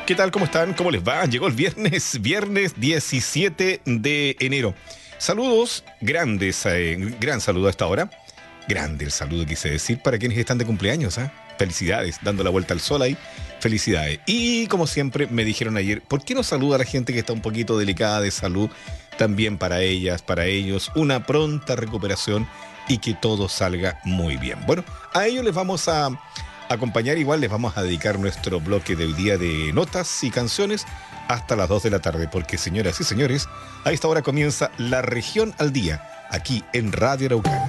¿Qué tal? ¿Cómo están? ¿Cómo les va? Llegó el viernes 17 de enero. Saludos grandes, gran saludo a esta hora. Grande el saludo, quise decir, para quienes están de cumpleaños, ¿eh? Felicidades, dando la vuelta al sol ahí. Felicidades. Y como siempre me dijeron ayer, ¿por qué no saluda a la gente que está un poquito delicada de salud? También para ellas, para ellos, una pronta recuperación y que todo salga muy bien. Bueno, a ellos les vamos a acompañar, igual les vamos a dedicar nuestro bloque del día de notas y canciones hasta las 2 de la tarde, porque señoras y señores, a esta hora comienza La Región al Día, aquí en Radio Araucana.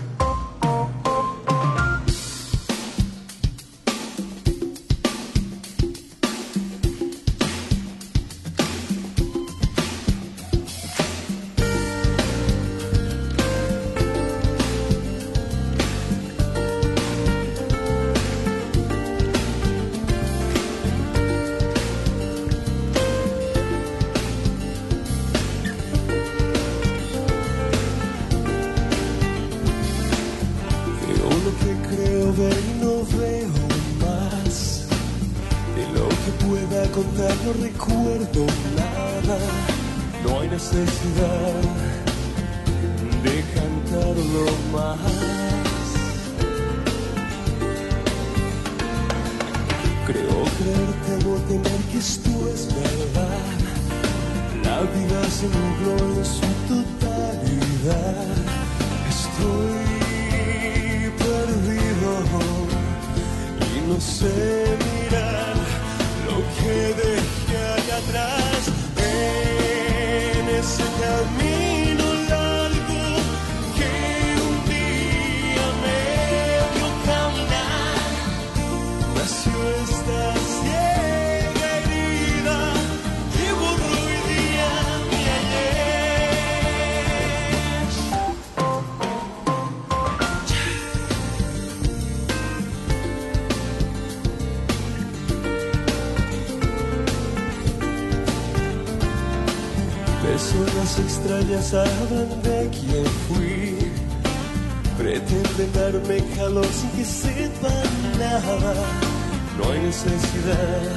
Extrañas saben de quién fui, pretenden darme calor sin que sepan nada. No hay necesidad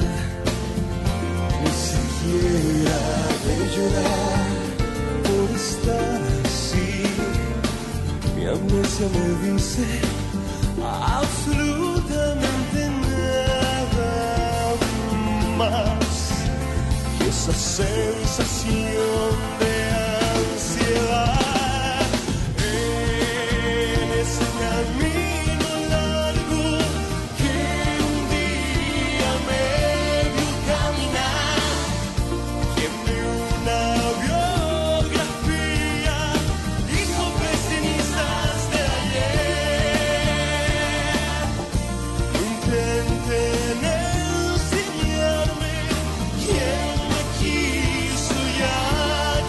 ni siquiera de llorar por estar así. Mi amnesia me dice absolutamente nada más que esa sensación de ansiedad en ese camino largo que un día me vio caminar. Quien de una biografía hizo cenizas de ayer. Intenten enseñarme quién me quiso ya.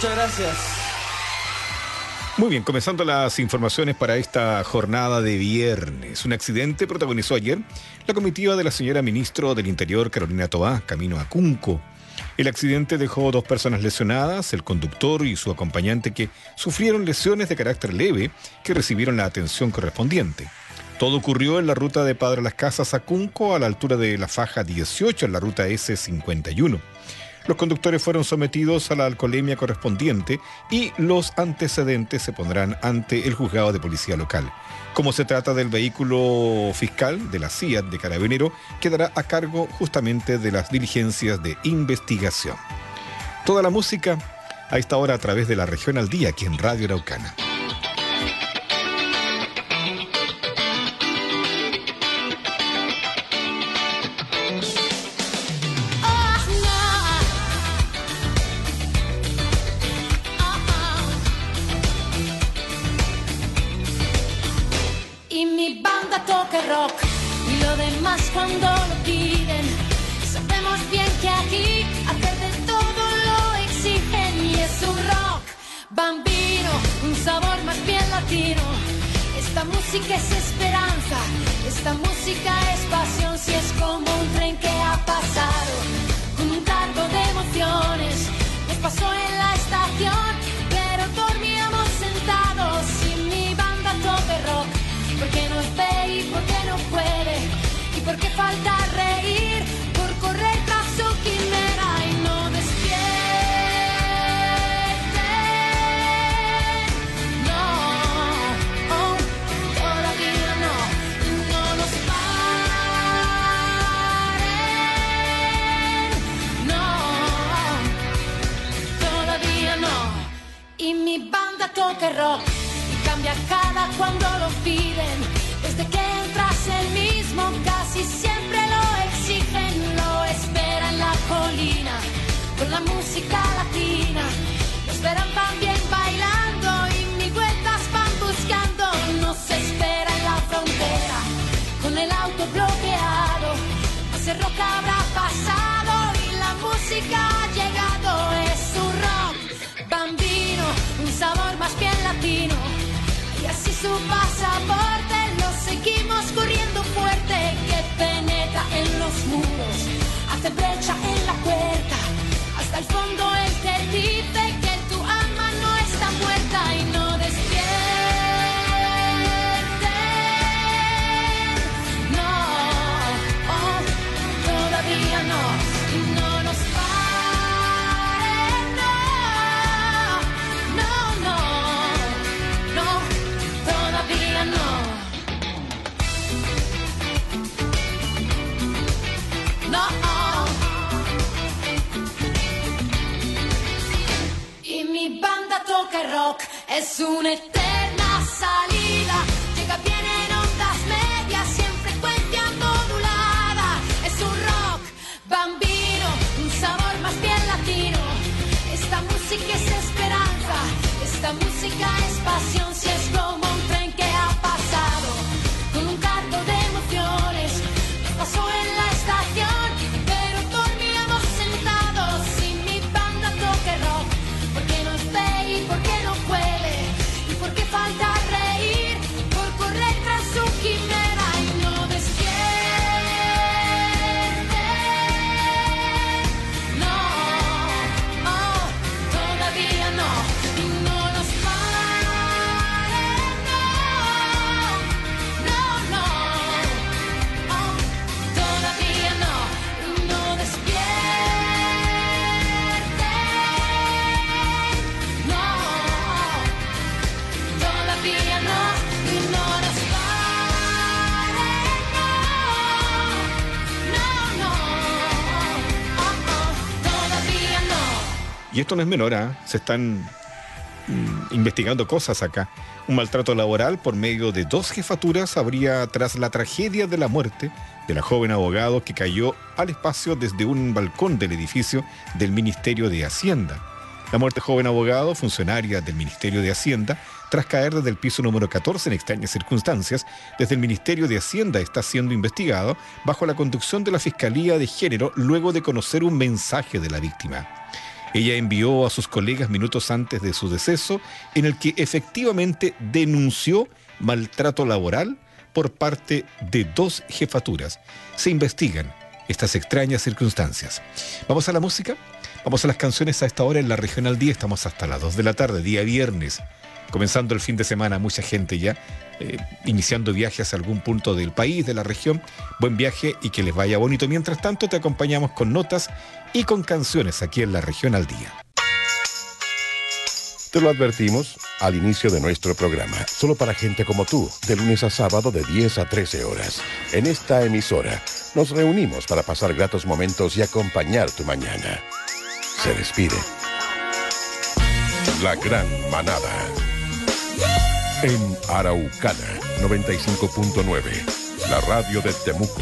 Muchas gracias. Muy bien, comenzando las informaciones para esta jornada de viernes. Un accidente protagonizó ayer la comitiva de la señora ministro del Interior, Carolina Toá, camino a Cunco. El accidente dejó 2 personas lesionadas, el conductor y su acompañante, que sufrieron lesiones de carácter leve que recibieron la atención correspondiente. Todo ocurrió en la ruta de Padre Las Casas a Cunco, a la altura de la faja 18 en la ruta S51. Los conductores fueron sometidos a la alcoholemia correspondiente y los antecedentes se pondrán ante el juzgado de policía local. Como se trata del vehículo fiscal de la CIAT de Carabinero, quedará a cargo justamente de las diligencias de investigación. Toda la música a esta hora a través de la Región al Día, aquí en Radio Araucana. Rock y lo demás cuando lo piden. Sabemos bien que aquí hacer de todo lo exigen y es un rock bambino, un sabor más bien latino. Esta música es esperanza, esta música es pasión. Si es como un tren que ha pasado con un cargo de emociones, nos pasó en la estación, pero dormíamos sentados y mi banda toca rock. Porque no ve y porque no puede, y porque falta reír, por correr tras su quimera y no despierte. No, oh, todavía no, no nos paren. No, todavía no. Y mi banda toca rock y cambia cada cuando lo piden. Desde que entras el mismo casi siempre lo exigen. Lo esperan en la colina con la música latina. Lo esperan también bailando y mil vueltas van buscando. Nos espera en la frontera con el auto bloqueado. Ese rock habrá pasado y la música ha llegado. Es un rock bambino, un sabor más bien latino. Y así su pasaporte lo seguimos corriendo fuerte, que penetra en los muros, hace brecha en la puerta, hasta el fondo él te dice que tu alma no está muerta y no despierte. No, oh, todavía no, y no nos paren, no, no, no, no, todavía no. No. Y mi banda toca rock, es una eterna salida. Llega bien en ondas medias y en frecuencia modulada. Es un rock bambino, un sabor más bien latino. Esta música es esperanza, esta música es pasión. Si es como un tren que ha pasado con un cargo de emociones, nos pasó en la estación, pero dormíamos sentados y mi banda toca rock. Porque nos ve y porque no puede, y porque falta reír, por correr tras su quimera y no despierte. No, oh, todavía no, y no nos paren, no, no, oh, todavía no, y no despierte. No, todavía no, y no nos paren, no, no, todavía no. Y esto no es menor, ¿ah? Se están investigando cosas acá. Un maltrato laboral por medio de 2 jefaturas habría tras la tragedia de la muerte de la joven abogado que cayó al espacio desde un balcón del edificio del Ministerio de Hacienda. La muerte joven abogado, funcionaria del Ministerio de Hacienda, tras caer desde el piso número 14 en extrañas circunstancias, desde el Ministerio de Hacienda está siendo investigado bajo la conducción de la Fiscalía de Género luego de conocer un mensaje de la víctima. Ella envió a sus colegas minutos antes de su deceso, en el que efectivamente denunció maltrato laboral por parte de 2 jefaturas. Se investigan estas extrañas circunstancias. ¿Vamos a la música? Vamos a las canciones a esta hora en la Regional 10. Estamos hasta las 2 de la tarde, día viernes. Comenzando el fin de semana, mucha gente ya iniciando viajes a algún punto del país, de la región. Buen viaje y que les vaya bonito. Mientras tanto, te acompañamos con notas y con canciones aquí en la Región al Día. Te lo advertimos al inicio de nuestro programa. Solo para gente como tú, de lunes a sábado de 10 a 13 horas. En esta emisora nos reunimos para pasar gratos momentos y acompañar tu mañana. Se despide La Gran Manada. En Araucana 95.9, la radio de Temuco.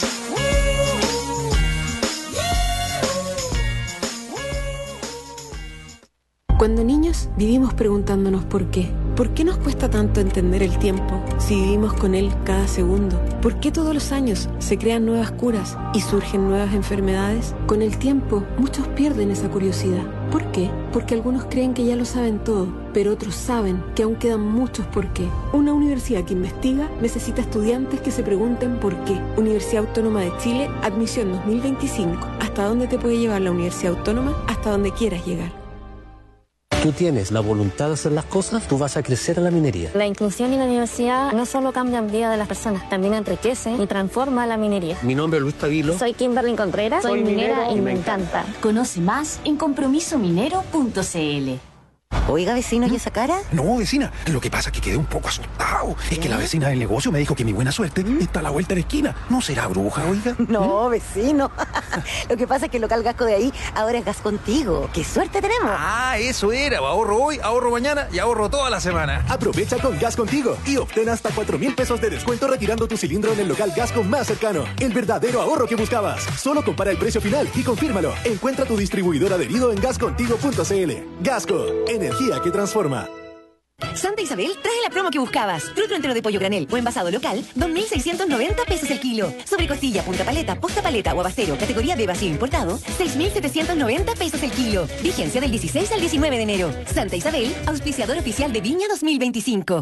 Cuando niños vivimos preguntándonos por qué. ¿Por qué nos cuesta tanto entender el tiempo si vivimos con él cada segundo? ¿Por qué todos los años se crean nuevas curas y surgen nuevas enfermedades? Con el tiempo, muchos pierden esa curiosidad. ¿Por qué? Porque algunos creen que ya lo saben todo, pero otros saben que aún quedan muchos por qué. Una universidad que investiga necesita estudiantes que se pregunten por qué. Universidad Autónoma de Chile, admisión 2025. ¿Hasta dónde te puede llevar la Universidad Autónoma? Hasta donde quieras llegar. Tú tienes la voluntad de hacer las cosas, tú vas a crecer en la minería. La inclusión y la universidad no solo cambian la vida de las personas, también enriquece y transforma la minería. Mi nombre es Luis Tavilo. Soy Kimberly Contreras, soy minera y me encanta. Conoce más en compromisominero.cl. Oiga, vecino, ¿y esa cara? No, vecina, lo que pasa es que quedé un poco asustado. Es que la vecina del negocio me dijo que mi buena suerte está a la vuelta de la esquina. ¿No será bruja, oiga? No, vecino. Lo que pasa es que el local Gasco de ahí ahora es Gas Contigo. ¡Qué suerte tenemos! Ah, eso era. Ahorro hoy, ahorro mañana y ahorro toda la semana. Aprovecha con Gas Contigo y obtén hasta 4,000 pesos de descuento retirando tu cilindro en el local Gasco más cercano. El verdadero ahorro que buscabas. Solo compara el precio final y confírmalo. Encuentra tu distribuidor adherido en gascontigo.cl. Gasco, energía que transforma. Santa Isabel trae la promo que buscabas. Trutro entero de pollo granel o envasado local, 2.690 pesos el kilo. Sobrecostilla, punta paleta, posta paleta o abacero, categoría de vacío importado, 6.790 pesos el kilo. Vigencia del 16 al 19 de enero. Santa Isabel, auspiciador oficial de Viña 2025.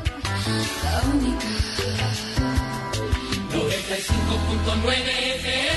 La única 95.9 FM.